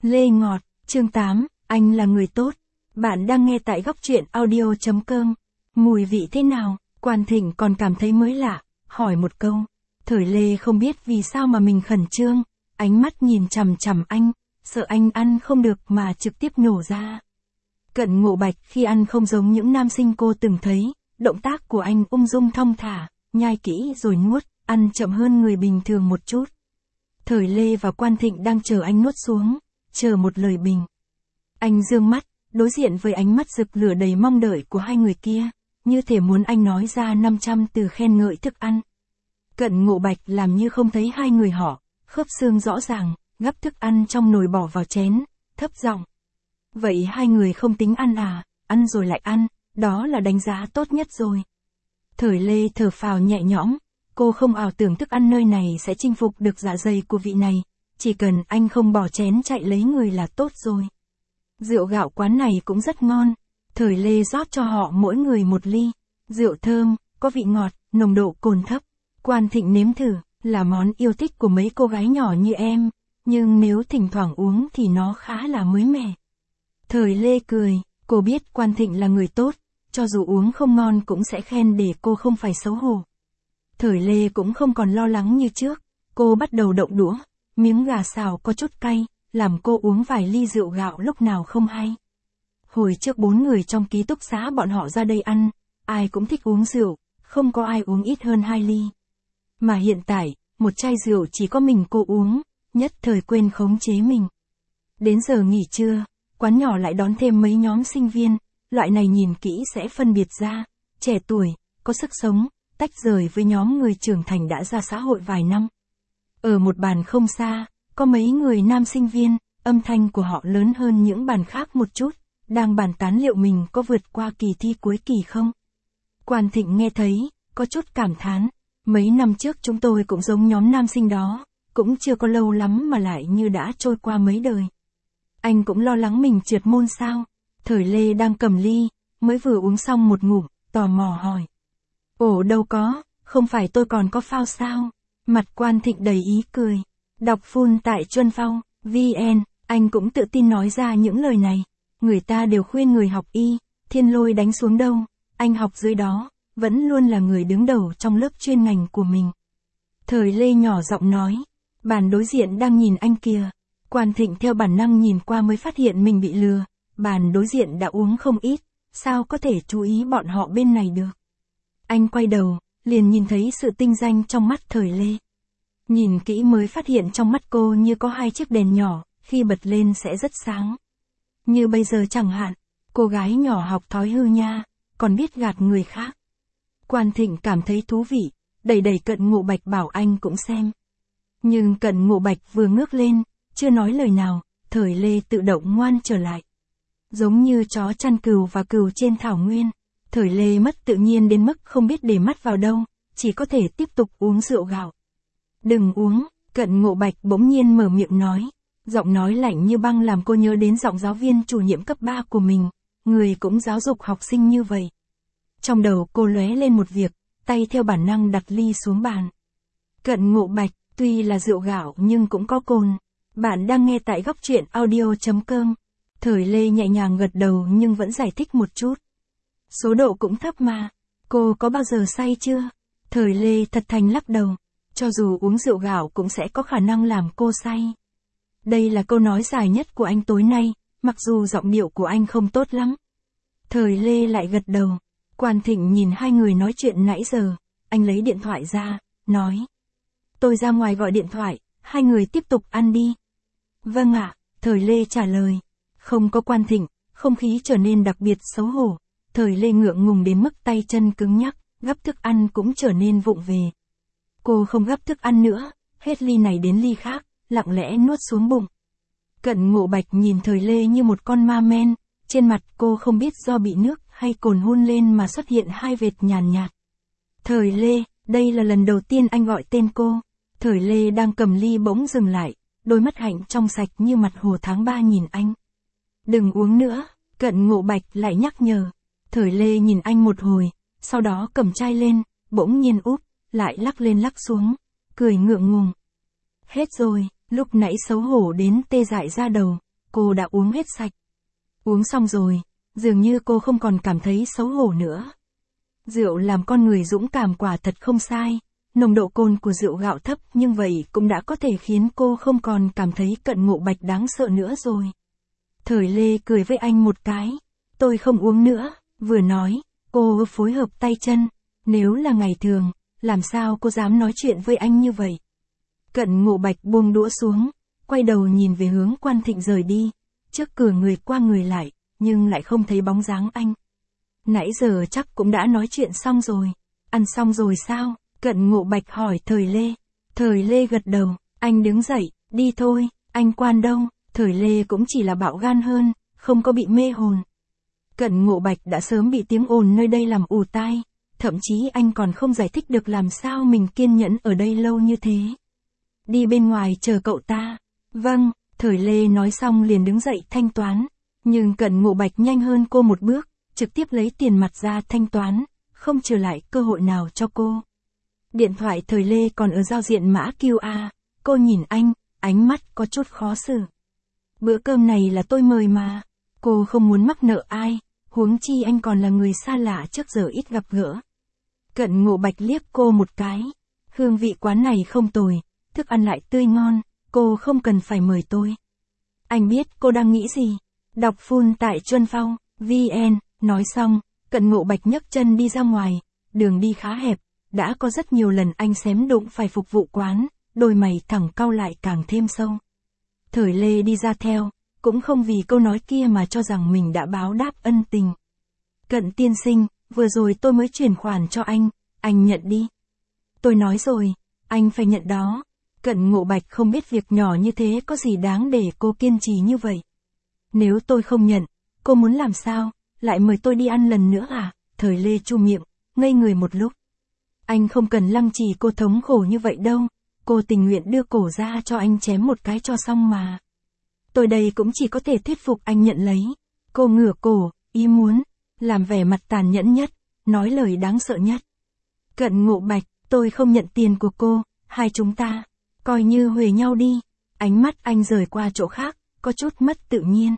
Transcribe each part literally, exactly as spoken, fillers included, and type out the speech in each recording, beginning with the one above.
Lê Ngọt, chương tám, anh là người tốt. Bạn đang nghe tại góc truyện audio chấm com. Mùi vị thế nào? Quan Thịnh còn cảm thấy mới lạ, hỏi một câu. Thời Lê không biết vì sao mà mình khẩn trương, ánh mắt nhìn chằm chằm anh, sợ anh ăn không được mà trực tiếp nổ ra. Cận Ngộ Bạch khi ăn không giống những nam sinh cô từng thấy, động tác của anh ung dung thong thả, nhai kỹ rồi nuốt, ăn chậm hơn người bình thường một chút. Thời Lê và Quan Thịnh đang chờ anh nuốt xuống, chờ một lời bình. Anh dương mắt, đối diện với ánh mắt rực lửa đầy mong đợi của hai người kia, như thể muốn anh nói ra năm trăm từ khen ngợi thức ăn. Cận Ngộ Bạch làm như không thấy hai người họ, khớp xương rõ ràng, gắp thức ăn trong nồi bỏ vào chén, thấp giọng. Vậy hai người không tính ăn à, ăn rồi lại ăn, đó là đánh giá tốt nhất rồi. Thời Lê thở phào nhẹ nhõm, cô không ảo tưởng thức ăn nơi này sẽ chinh phục được dạ dày của vị này, chỉ cần anh không bỏ chén chạy lấy người là tốt rồi. Rượu gạo quán này cũng rất ngon, Thời Lê rót cho họ mỗi người một ly, rượu thơm, có vị ngọt, nồng độ cồn thấp. Quan Thịnh nếm thử, là món yêu thích của mấy cô gái nhỏ như em, nhưng nếu thỉnh thoảng uống thì nó khá là mới mẻ. Thời Lê cười, cô biết Quan Thịnh là người tốt, cho dù uống không ngon cũng sẽ khen để cô không phải xấu hổ. Thời Lê cũng không còn lo lắng như trước, cô bắt đầu động đũa, miếng gà xào có chút cay, làm cô uống vài ly rượu gạo lúc nào không hay. Hồi trước bốn người trong ký túc xá bọn họ ra đây ăn, ai cũng thích uống rượu, không có ai uống ít hơn hai ly. Mà hiện tại, một chai rượu chỉ có mình cô uống, nhất thời quên khống chế mình. Đến giờ nghỉ trưa, quán nhỏ lại đón thêm mấy nhóm sinh viên, loại này nhìn kỹ sẽ phân biệt ra, trẻ tuổi, có sức sống, tách rời với nhóm người trưởng thành đã ra xã hội vài năm. Ở một bàn không xa, có mấy người nam sinh viên, âm thanh của họ lớn hơn những bàn khác một chút, đang bàn tán liệu mình có vượt qua kỳ thi cuối kỳ không. Quan Thịnh nghe thấy, có chút cảm thán, mấy năm trước chúng tôi cũng giống nhóm nam sinh đó, cũng chưa có lâu lắm mà lại như đã trôi qua mấy đời. Anh cũng lo lắng mình trượt môn sao. Thời Lê đang cầm ly, mới vừa uống xong một ngụm, tò mò hỏi. Ồ đâu có, không phải tôi còn có phao sao? Mặt Quan Thịnh đầy ý cười. Đọc full tại Chuân Phao, vn, anh cũng tự tin nói ra những lời này. Người ta đều khuyên người học y, thiên lôi đánh xuống đâu, anh học dưới đó, vẫn luôn là người đứng đầu trong lớp chuyên ngành của mình. Thời Lê nhỏ giọng nói, bàn đối diện đang nhìn anh kìa. Quan Thịnh theo bản năng nhìn qua mới phát hiện mình bị lừa, bàn đối diện đã uống không ít, sao có thể chú ý bọn họ bên này được. Anh quay đầu, liền nhìn thấy sự tinh danh trong mắt Thời Lê. Nhìn kỹ mới phát hiện trong mắt cô như có hai chiếc đèn nhỏ, khi bật lên sẽ rất sáng. Như bây giờ chẳng hạn, cô gái nhỏ học thói hư nha, còn biết gạt người khác. Quan Thịnh cảm thấy thú vị, đẩy đẩy Cận Ngộ Bạch bảo anh cũng xem. Nhưng Cận Ngộ Bạch vừa ngước lên, chưa nói lời nào, Thời Lê tự động ngoan trở lại. Giống như chó chăn cừu và cừu trên thảo nguyên, Thời Lê mất tự nhiên đến mức không biết để mắt vào đâu, chỉ có thể tiếp tục uống rượu gạo. Đừng uống, Cận Ngộ Bạch bỗng nhiên mở miệng nói, giọng nói lạnh như băng làm cô nhớ đến giọng giáo viên chủ nhiệm cấp ba của mình, người cũng giáo dục học sinh như vậy. Trong đầu cô lóe lên một việc, tay theo bản năng đặt ly xuống bàn. Cận Ngộ Bạch, tuy là rượu gạo nhưng cũng có cồn. Bạn đang nghe tại góc truyện audio chấm com. Thời Lê nhẹ nhàng gật đầu nhưng vẫn giải thích một chút. Số độ cũng thấp mà. Cô có bao giờ say chưa? Thời Lê thật thành lắc đầu. Cho dù uống rượu gạo cũng sẽ có khả năng làm cô say. Đây là câu nói dài nhất của anh tối nay, mặc dù giọng điệu của anh không tốt lắm. Thời Lê lại gật đầu. Quan Thịnh nhìn hai người nói chuyện nãy giờ. Anh lấy điện thoại ra, nói. Tôi ra ngoài gọi điện thoại, hai người tiếp tục ăn đi. Vâng ạ, Thời Lê trả lời. Không có Quan Thịnh, không khí trở nên đặc biệt xấu hổ. Thời Lê ngượng ngùng đến mức tay chân cứng nhắc, gắp thức ăn cũng trở nên vụng về. Cô không gắp thức ăn nữa, hết ly này đến ly khác, lặng lẽ nuốt xuống bụng. Cận Ngộ Bạch nhìn Thời Lê như một con ma men, trên mặt cô không biết do bị nước hay cồn hôn lên mà xuất hiện hai vệt nhàn nhạt. Thời Lê, đây là lần đầu tiên anh gọi tên cô. Thời Lê đang cầm ly bỗng dừng lại, đôi mắt hạnh trong sạch như mặt hồ tháng ba nhìn anh. Đừng uống nữa, Cận Ngộ Bạch lại nhắc nhở. Thời Lê nhìn anh một hồi, sau đó cầm chai lên, bỗng nhiên úp, lại lắc lên lắc xuống, cười ngượng ngùng. Hết rồi, lúc nãy xấu hổ đến tê dại ra đầu, cô đã uống hết sạch. Uống xong rồi, dường như cô không còn cảm thấy xấu hổ nữa. Rượu làm con người dũng cảm quả thật không sai, nồng độ cồn của rượu gạo thấp nhưng vậy cũng đã có thể khiến cô không còn cảm thấy Cận Ngộ Bạch đáng sợ nữa rồi. Thời Lê cười với anh một cái, tôi không uống nữa, vừa nói, cô phối hợp tay chân, nếu là ngày thường, làm sao cô dám nói chuyện với anh như vậy. Cận Ngộ Bạch buông đũa xuống, quay đầu nhìn về hướng Quan Thịnh rời đi, trước cửa người qua người lại, nhưng lại không thấy bóng dáng anh. Nãy giờ chắc cũng đã nói chuyện xong rồi, ăn xong rồi sao? Cận Ngộ Bạch hỏi Thời Lê. Thời Lê gật đầu, anh đứng dậy, đi thôi, anh Quan đâu? Thời Lê cũng chỉ là bạo gan hơn, không có bị mê hồn. Cận Ngộ Bạch đã sớm bị tiếng ồn nơi đây làm ù tai, thậm chí anh còn không giải thích được làm sao mình kiên nhẫn ở đây lâu như thế. Đi bên ngoài chờ cậu ta. Vâng, Thời Lê nói xong liền đứng dậy thanh toán, nhưng Cận Ngộ Bạch nhanh hơn cô một bước, trực tiếp lấy tiền mặt ra thanh toán, không trở lại cơ hội nào cho cô. Điện thoại Thời Lê còn ở giao diện mã quy rờ, cô nhìn anh, ánh mắt có chút khó xử. Bữa cơm này là tôi mời mà, cô không muốn mắc nợ ai, huống chi anh còn là người xa lạ trước giờ ít gặp gỡ. Cận Ngộ Bạch liếc cô một cái, hương vị quán này không tồi, thức ăn lại tươi ngon, cô không cần phải mời tôi. Anh biết cô đang nghĩ gì, đọc full tại Chuân Phong, vn, nói xong, Cận Ngộ Bạch nhấc chân đi ra ngoài, đường đi khá hẹp, đã có rất nhiều lần anh xém đụng phải phục vụ quán, đôi mày thẳng cau lại càng thêm sâu. Thời Lê đi ra theo, cũng không vì câu nói kia mà cho rằng mình đã báo đáp ân tình. Cận tiên sinh, vừa rồi tôi mới chuyển khoản cho anh, anh nhận đi. Tôi nói rồi, anh phải nhận đó. Cận Ngộ Bạch không biết việc nhỏ như thế có gì đáng để cô kiên trì như vậy. Nếu tôi không nhận, cô muốn làm sao, lại mời tôi đi ăn lần nữa à? Thời Lê chu miệng, ngây người một lúc. Anh không cần lăng trì cô thống khổ như vậy đâu, cô tình nguyện đưa cổ ra cho anh chém một cái cho xong mà. Tôi đây cũng chỉ có thể thuyết phục anh nhận lấy. Cô ngửa cổ, ý muốn, làm vẻ mặt tàn nhẫn nhất, nói lời đáng sợ nhất. Cận Ngộ Bạch, tôi không nhận tiền của cô, hai chúng ta, coi như huề nhau đi. Ánh mắt anh rời qua chỗ khác, có chút mất tự nhiên.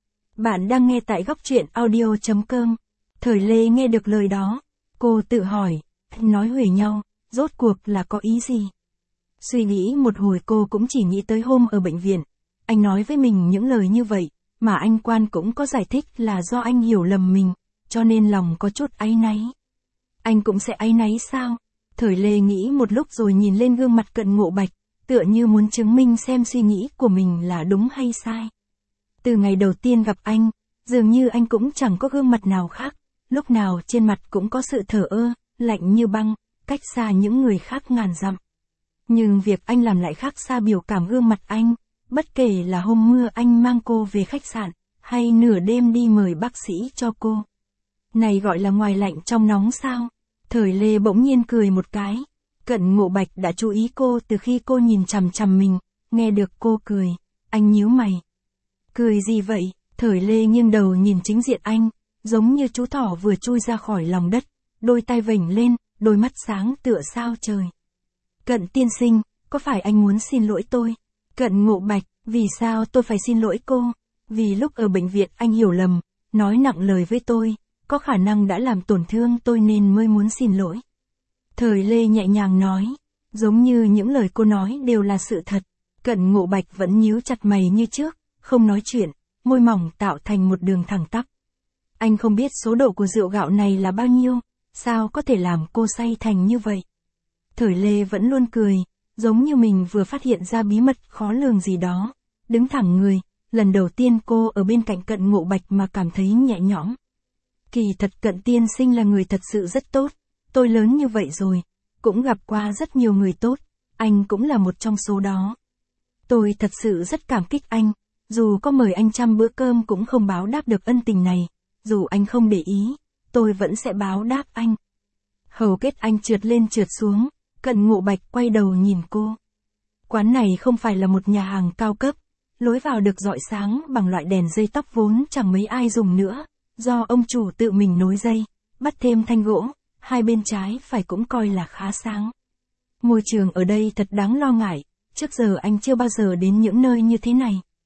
Bạn đang nghe tại góc truyện audio chấm com. Thời Lê nghe được lời đó, cô tự hỏi, nói huề nhau, rốt cuộc là có ý gì? Suy nghĩ một hồi cô cũng chỉ nghĩ tới hôm ở bệnh viện, anh nói với mình những lời như vậy, mà anh Quan cũng có giải thích là do anh hiểu lầm mình, cho nên lòng có chút áy náy. Anh cũng sẽ áy náy sao? Thời Lê nghĩ một lúc rồi nhìn lên gương mặt Cận Ngộ Bạch, tựa như muốn chứng minh xem suy nghĩ của mình là đúng hay sai. Từ ngày đầu tiên gặp anh, dường như anh cũng chẳng có gương mặt nào khác, lúc nào trên mặt cũng có sự thờ ơ, lạnh như băng, cách xa những người khác ngàn dặm. Nhưng việc anh làm lại khác xa biểu cảm gương mặt anh, bất kể là hôm mưa anh mang cô về khách sạn, hay nửa đêm đi mời bác sĩ cho cô. Này gọi là ngoài lạnh trong nóng sao? Thời Lê bỗng nhiên cười một cái. Cận Ngộ Bạch đã chú ý cô từ khi cô nhìn chằm chằm mình, nghe được cô cười, anh nhíu mày. Cười gì vậy? Thời Lê nghiêng đầu nhìn chính diện anh, giống như chú thỏ vừa chui ra khỏi lòng đất, đôi tay vểnh lên, đôi mắt sáng tựa sao trời. Cận tiên sinh, có phải anh muốn xin lỗi tôi? Cận Ngộ Bạch, vì sao tôi phải xin lỗi cô? Vì lúc ở bệnh viện anh hiểu lầm, nói nặng lời với tôi, có khả năng đã làm tổn thương tôi nên mới muốn xin lỗi. Thời Lê nhẹ nhàng nói, giống như những lời cô nói đều là sự thật. Cận Ngộ Bạch vẫn nhíu chặt mày như trước, không nói chuyện, môi mỏng tạo thành một đường thẳng tắp. Anh không biết số độ của rượu gạo này là bao nhiêu, sao có thể làm cô say thành như vậy? Thời Lê vẫn luôn cười, giống như mình vừa phát hiện ra bí mật khó lường gì đó. Đứng thẳng người, lần đầu tiên cô ở bên cạnh Cận Ngộ Bạch mà cảm thấy nhẹ nhõm. Kỳ thật Cận tiên sinh là người thật sự rất tốt, tôi lớn như vậy rồi, cũng gặp qua rất nhiều người tốt, anh cũng là một trong số đó. Tôi thật sự rất cảm kích anh, dù có mời anh trăm bữa cơm cũng không báo đáp được ân tình này, dù anh không để ý, tôi vẫn sẽ báo đáp anh. Hầu kết anh trượt lên trượt xuống, Cận Ngộ Bạch quay đầu nhìn cô. Quán này không phải là một nhà hàng cao cấp, lối vào được rọi sáng bằng loại đèn dây tóc vốn chẳng mấy ai dùng nữa, do ông chủ tự mình nối dây, bắt thêm thanh gỗ, hai bên trái phải cũng coi là khá sáng. Môi trường ở đây thật đáng lo ngại, trước giờ anh chưa bao giờ đến những nơi như thế này.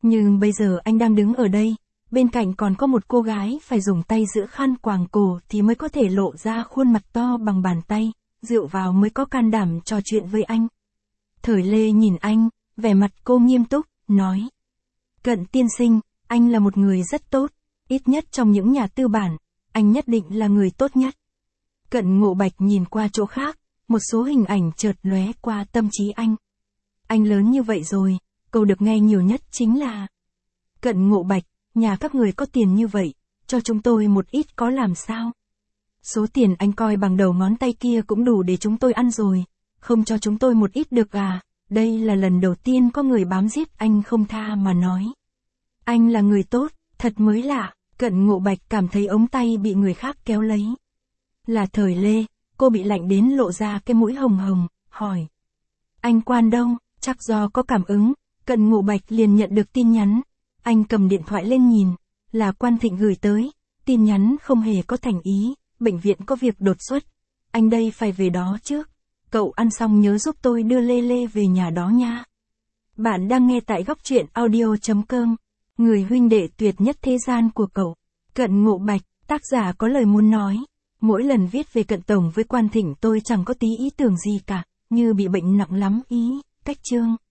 Nhưng bây giờ anh đang đứng ở đây, bên cạnh còn có một cô gái phải dùng tay giữ khăn quàng cổ thì mới có thể lộ ra khuôn mặt to bằng bàn tay, dựa vào mới có can đảm trò chuyện với anh. Thời Lê nhìn anh, vẻ mặt cô nghiêm túc, nói. Cận tiên sinh, anh là một người rất tốt, ít nhất trong những nhà tư bản, anh nhất định là người tốt nhất. Cận Ngộ Bạch nhìn qua chỗ khác, một số hình ảnh chợt lóe qua tâm trí anh. Anh lớn như vậy rồi, câu được nghe nhiều nhất chính là Cận Ngộ Bạch, nhà các người có tiền như vậy, cho chúng tôi một ít có làm sao? Số tiền anh coi bằng đầu ngón tay kia cũng đủ để chúng tôi ăn rồi, không cho chúng tôi một ít được à? Đây là lần đầu tiên có người bám giết anh không tha mà nói. Anh là người tốt, thật mới lạ. Cận Ngộ Bạch cảm thấy ống tay bị người khác kéo lấy. Là Thời Lê, cô bị lạnh đến lộ ra cái mũi hồng hồng, hỏi. Anh Quan đâu? Chắc do có cảm ứng, Cận Ngộ Bạch liền nhận được tin nhắn. Anh cầm điện thoại lên nhìn, là Quan Thịnh gửi tới, tin nhắn không hề có thành ý, bệnh viện có việc đột xuất. Anh đây phải về đó trước. Cậu ăn xong nhớ giúp tôi đưa Lê Lê về nhà đó nha. Bạn đang nghe tại góc truyện audio.com. Người huynh đệ tuyệt nhất thế gian của cậu. Cận Ngộ Bạch, tác giả có lời muốn nói. Mỗi lần viết về Cận Tổng với Quan Thịnh tôi chẳng có tí ý tưởng gì cả, như bị bệnh nặng lắm ý, cách chương.